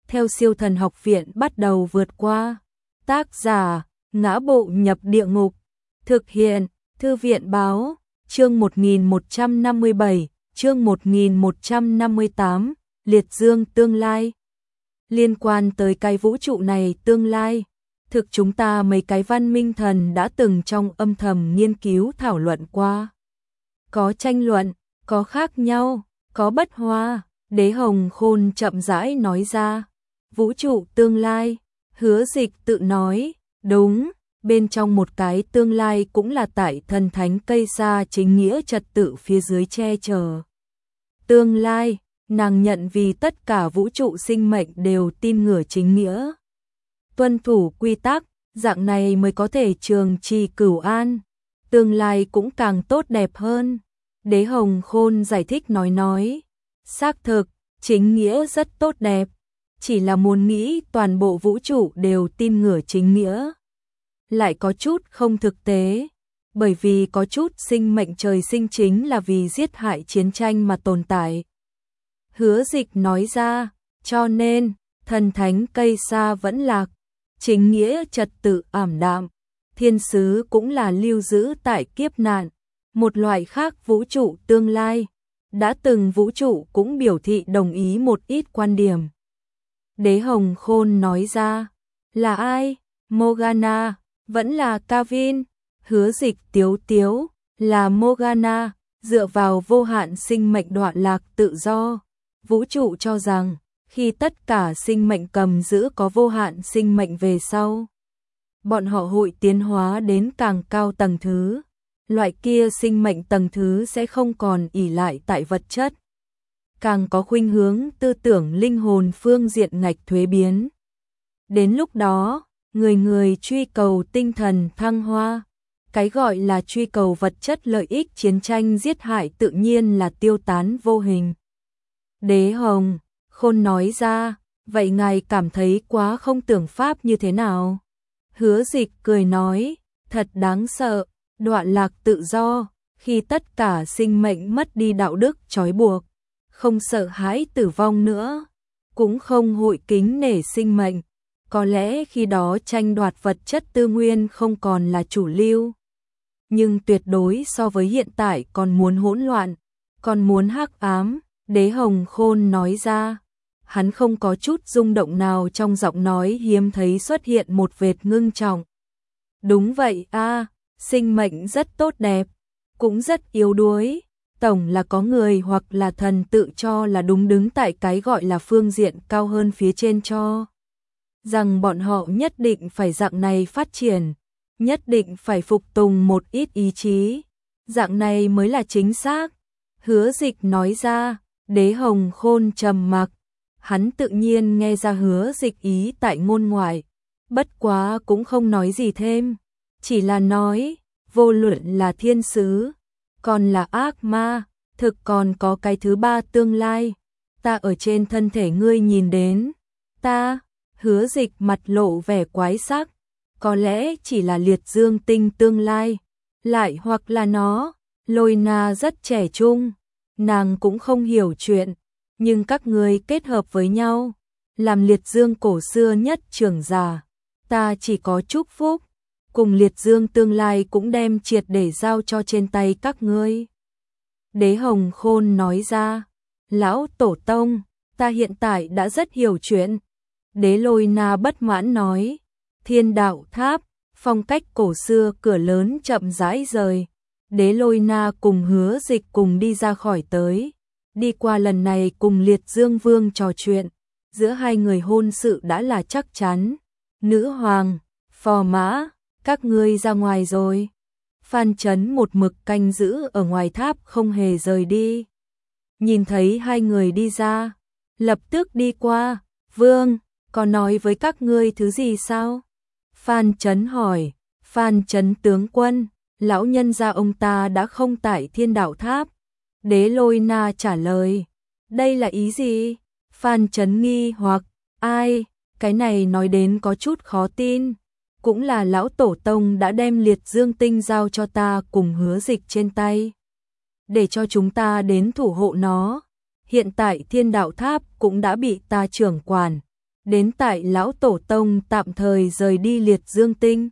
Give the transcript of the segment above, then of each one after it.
theo Siêu Thần Học Viện bắt đầu vượt qua. Tác giả: Ngã Bộ Nhập Địa Ngục. Thực hiện: Thư viện báo. Chương 1157, chương 1158, Liệt Dương tương lai. Liên quan tới cái vũ trụ này tương lai, thực chúng ta mấy cái văn minh thần đã từng trong âm thầm nghiên cứu thảo luận qua. Có tranh luận, có khác nhau, có bất hòa. Đế Hồng Khôn chậm rãi nói ra. Vũ trụ tương lai. Hứa Dịch tự nói, đúng, bên trong một cái tương lai cũng là tại thần thánh cây sa chính nghĩa trật tự phía dưới che chở. Tương lai, nàng nhận vì tất cả vũ trụ sinh mệnh đều tin ngửa chính nghĩa. Tuân thủ quy tắc, dạng này mới có thể trường trì cửu an. Tương lai cũng càng tốt đẹp hơn. Đế Hồng Khôn giải thích nói. Xác thực, chính nghĩa rất tốt đẹp. Chỉ là muốn nghĩ toàn bộ vũ trụ đều tin ngửa chính nghĩa, lại có chút không thực tế, bởi vì có chút sinh mệnh trời sinh chính là vì giết hại chiến tranh mà tồn tại. Hứa Dịch nói ra, cho nên, thần thánh cây sa vẫn lạc, chính nghĩa trật tự ảm đạm, thiên sứ cũng là lưu giữ tại kiếp nạn, một loại khác vũ trụ tương lai. Đã từng vũ trụ cũng biểu thị đồng ý một ít quan điểm. Đế Hồng Khôn nói ra, là ai? Morgana, vẫn là Kavin? Hứa Dịch tiếu tiếu, là Morgana, dựa vào vô hạn sinh mệnh đoạn lạc tự do. Vũ trụ cho rằng, khi tất cả sinh mệnh cầm giữ có vô hạn sinh mệnh về sau, bọn họ hội tiến hóa đến càng cao tầng thứ. Loại kia sinh mệnh tầng thứ sẽ không còn ỷ lại tại vật chất, càng có khuynh hướng tư tưởng linh hồn phương diện ngạch thuế biến. Đến lúc đó, người người truy cầu tinh thần thăng hoa, cái gọi là truy cầu vật chất lợi ích chiến tranh giết hại tự nhiên là tiêu tán vô hình. Đế Hồng Khôn nói ra, vậy ngài cảm thấy quá không tưởng pháp như thế nào? Hứa Dịch cười nói, thật đáng sợ, đoạn lạc tự do, khi tất cả sinh mệnh mất đi đạo đức trói buộc, không sợ hãi tử vong nữa, cũng không hội kính nể sinh mệnh, có lẽ khi đó tranh đoạt vật chất tư nguyên không còn là chủ lưu. Nhưng tuyệt đối so với hiện tại còn muốn hỗn loạn, còn muốn hắc ám. Đế Hồng Khôn nói ra, hắn không có chút rung động nào trong giọng nói hiếm thấy xuất hiện một vệt ngưng trọng. Đúng vậy a, sinh mệnh rất tốt đẹp, cũng rất yếu đuối. Tổng là có người hoặc là thần tự cho là đúng đứng tại cái gọi là phương diện cao hơn phía trên cho rằng bọn họ nhất định phải dạng này phát triển, nhất định phải phục tùng một ít ý chí, dạng này mới là chính xác. Hứa Dịch nói ra. Đế Hồng Khôn trầm mặc, hắn tự nhiên nghe ra Hứa Dịch ý tại ngôn ngoại, bất quá cũng không nói gì thêm, chỉ là nói, vô luận là thiên sứ, còn là ác ma, thực còn có cái thứ ba tương lai, ta ở trên thân thể ngươi nhìn đến, ta. Hứa Dịch mặt lộ vẻ quái sắc, có lẽ chỉ là liệt dương tinh tương lai, lại hoặc là nó. Lôi Na rất trẻ trung, nàng cũng không hiểu chuyện, nhưng các ngươi kết hợp với nhau, làm liệt dương cổ xưa nhất trưởng giả, ta chỉ có chúc phúc, cùng liệt dương tương lai cũng đem triệt để giao cho trên tay các ngươi. Đế Hồng Khôn nói ra, lão tổ tông, ta hiện tại đã rất hiểu chuyện. Đế Lôi Na bất mãn nói, Thiên Đạo Tháp, phong cách cổ xưa cửa lớn chậm rãi rời. Đế Lôi Na cùng Hứa Dịch cùng đi ra khỏi tới, đi qua lần này cùng Liệt Dương Vương trò chuyện, giữa hai người hôn sự đã là chắc chắn. Nữ hoàng, phò mã, các ngươi ra ngoài rồi. Phan Chấn một mực canh giữ ở ngoài tháp không hề rời đi. Nhìn thấy hai người đi ra, lập tức đi qua, Vương, có nói với các ngươi thứ gì sao? Phan Chấn hỏi. Phan Chấn tướng quân, lão nhân gia ông ta đã không tại Thiên Đạo Tháp. Đế Lôi Na trả lời, đây là ý gì? Phan Chấn nghi hoặc, ai, cái này nói đến có chút khó tin. Cũng là lão tổ tông đã đem Liệt Dương Tinh giao cho ta cùng Hứa Dịch trên tay, để cho chúng ta đến thủ hộ nó. Hiện tại Thiên Đạo Tháp cũng đã bị ta trưởng quản, đến tại lão tổ tông tạm thời rời đi liệt dương tinh.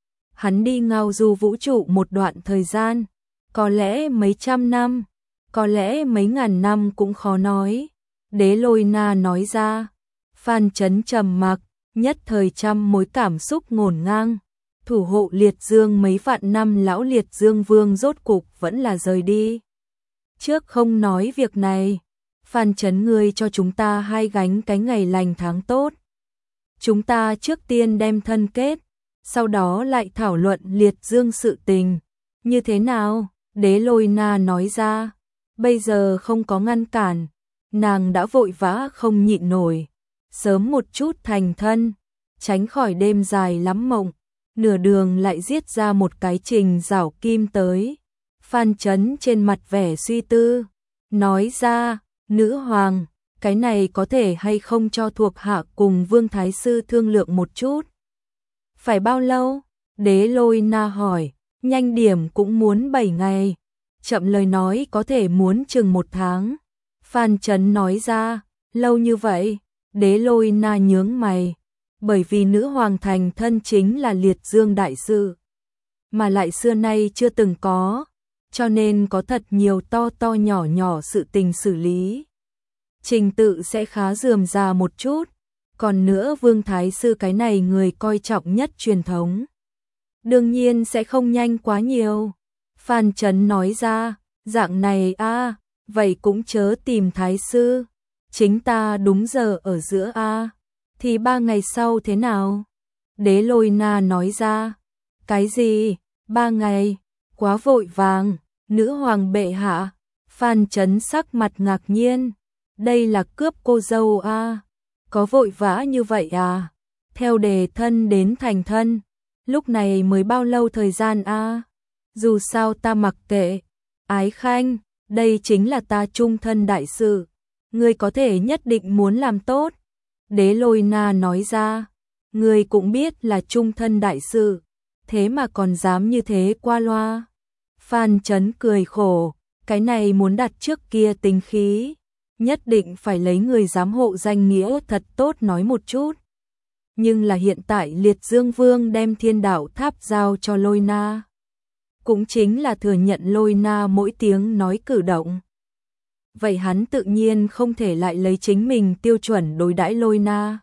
Hắn đi ngao du vũ trụ một đoạn thời gian, có lẽ mấy trăm năm, có lẽ mấy ngàn năm cũng khó nói. Đế Lôi Na nói ra. Phan Chấn trầm mặc, nhất thời trăm mối cảm xúc ngổn ngang. Thủ hộ liệt dương mấy vạn năm lão liệt dương vương rốt cục vẫn là rời đi. Trước không nói việc này, Phan Chấn ngươi cho chúng ta hai gánh cái ngày lành tháng tốt. Chúng ta trước tiên đem thân kết, sau đó lại thảo luận liệt dương sự tình. Như thế nào? Đế Lôi Na nói ra. Bây giờ không có ngăn cản, nàng đã vội vã không nhịn nổi. Sớm một chút thành thân, tránh khỏi đêm dài lắm mộng. Nửa đường lại giết ra một cái trình rảo kim tới. Phan Chấn trên mặt vẻ suy tư, nói ra, nữ hoàng, cái này có thể hay không cho thuộc hạ cùng Vương Thái Sư thương lượng một chút. Phải bao lâu? Đế Lôi Na hỏi, nhanh điểm cũng muốn 7 ngày, chậm lời nói có thể muốn chừng 1 tháng. Phan Chấn nói ra, lâu như vậy? Đế Lôi Na nhướng mày, bởi vì nữ hoàng thành thân chính là liệt dương đại sự, mà lại xưa nay chưa từng có, cho nên có thật nhiều to to nhỏ nhỏ sự tình xử lý. Trình tự sẽ khá rườm rà một chút, còn nữa Vương Thái Sư cái này người coi trọng nhất truyền thống. Đương nhiên sẽ không nhanh quá nhiều. Phan Chấn nói ra, dạng này a, vậy cũng chớ tìm Thái Sư. Chính ta đúng giờ ở giữa a, thì 3 ngày sau thế nào? Đế Lôi Na nói ra, cái gì? 3 ngày? Quá vội vàng, nữ hoàng bệ hạ. Phan Chấn sắc mặt ngạc nhiên, đây là cướp cô dâu a, có vội vã như vậy à? Theo đề thân đến thành thân, lúc này mới bao lâu thời gian a? Dù sao ta mặc kệ. Ái Khanh, đây chính là ta trung thân đại sự, ngươi có thể nhất định muốn làm tốt. Đế Lôi Na nói ra, ngươi cũng biết là trung thân đại sự, thế mà còn dám như thế qua loa. Phan Chấn cười khổ, cái này muốn đặt trước kia tính khí, nhất định phải lấy người giám hộ danh nghĩa thật tốt nói một chút. Nhưng là hiện tại liệt dương vương đem thiên đạo tháp giao cho Lôi Na, cũng chính là thừa nhận Lôi Na mỗi tiếng nói cử động. Vậy hắn tự nhiên không thể lại lấy chính mình tiêu chuẩn đối đãi Lôi Na,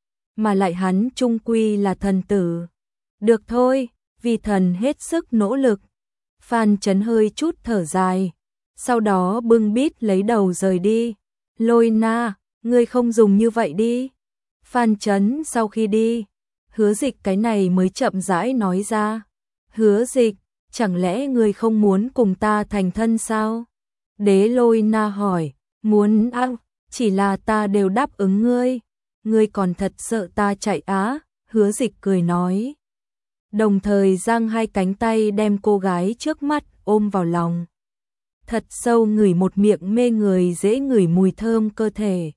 mà lại hắn trung quy là thần tử. Được thôi, vì thần hết sức nỗ lực. Phan Chấn hơi chút thở dài, sau đó bưng bít lấy đầu rời đi. Lôi Na, ngươi không dùng như vậy đi. Phan Chấn sau khi đi, Hứa Dịch cái này mới chậm rãi nói ra. Hứa Dịch, chẳng lẽ ngươi không muốn cùng ta thành thân sao? Đế Lôi Na hỏi, muốn chỉ là ta đều đáp ứng ngươi. Ngươi còn thật sợ ta chạy á? Hứa Dịch cười nói. Đồng thời giang hai cánh tay đem cô gái trước mắt ôm vào lòng. Thật sâu ngửi một miệng mê người dễ ngửi mùi thơm cơ thể.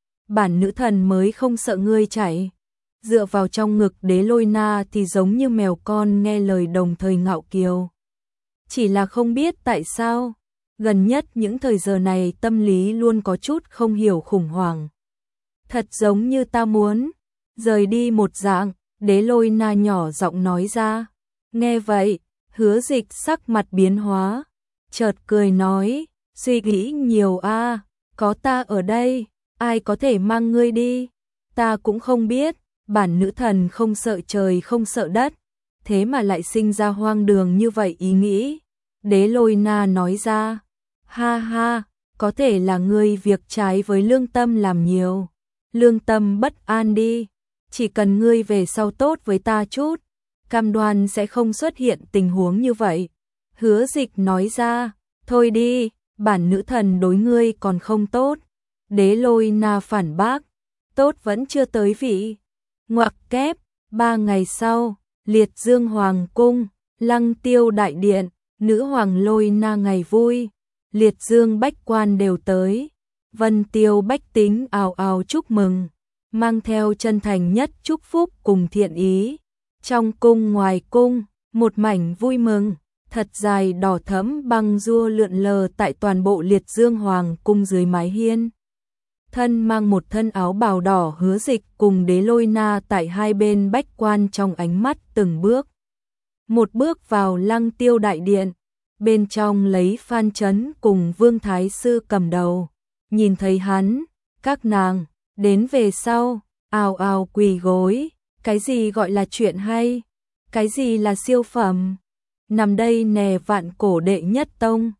Bản nữ thần mới không sợ ngươi chạy. Dựa vào trong ngực Đế Lôi Na thì giống như mèo con nghe lời đồng thời ngạo kiều. Chỉ là không biết tại sao, gần nhất những thời giờ này tâm lý luôn có chút không hiểu khủng hoảng. Thật giống như ta muốn rời đi một dạng. Đế Lôi Na nhỏ giọng nói ra. Nghe vậy, Hứa Dịch sắc mặt biến hóa, chợt cười nói, suy nghĩ nhiều a, có ta ở đây, ai có thể mang ngươi đi? Ta cũng không biết, bản nữ thần không sợ trời không sợ đất, thế mà lại sinh ra hoang đường như vậy ý nghĩ. Đế Lôi Na nói ra, ha ha, có thể là ngươi việc trái với lương tâm làm nhiều, lương tâm bất an đi. Chỉ cần ngươi về sau tốt với ta chút, cam đoan sẽ không xuất hiện tình huống như vậy. Hứa Dịch nói ra, thôi đi, bản nữ thần đối ngươi còn không tốt. Đế Lôi Na phản bác, tốt vẫn chưa tới vị. Ngoặc kép, 3 ngày sau, Liệt Dương Hoàng Cung, Lăng Tiêu Đại Điện, nữ hoàng Lôi Na ngày vui, Liệt Dương bách quan đều tới, Vân Tiêu bách tính ào ào chúc mừng, mang theo chân thành nhất chúc phúc cùng thiện ý. Trong cung ngoài cung, một mảnh vui mừng, thật dài đỏ thẫm băng rua lượn lờ tại toàn bộ Liệt Dương Hoàng Cung dưới mái hiên. thân mang một thân áo bào đỏ Hứa Dịch cùng Đế Lôi Na tại hai bên bách quan trong ánh mắt từng bước. Một bước vào Lăng Tiêu đại điện, bên trong lấy Phan Chấn cùng Vương Thái Sư cầm đầu. Nhìn thấy hắn, các nàng đến về sau, ào ào quỳ gối, cái gì gọi là chuyện hay, cái gì là siêu phẩm. Nằm đây nè, vạn cổ đệ nhất tông,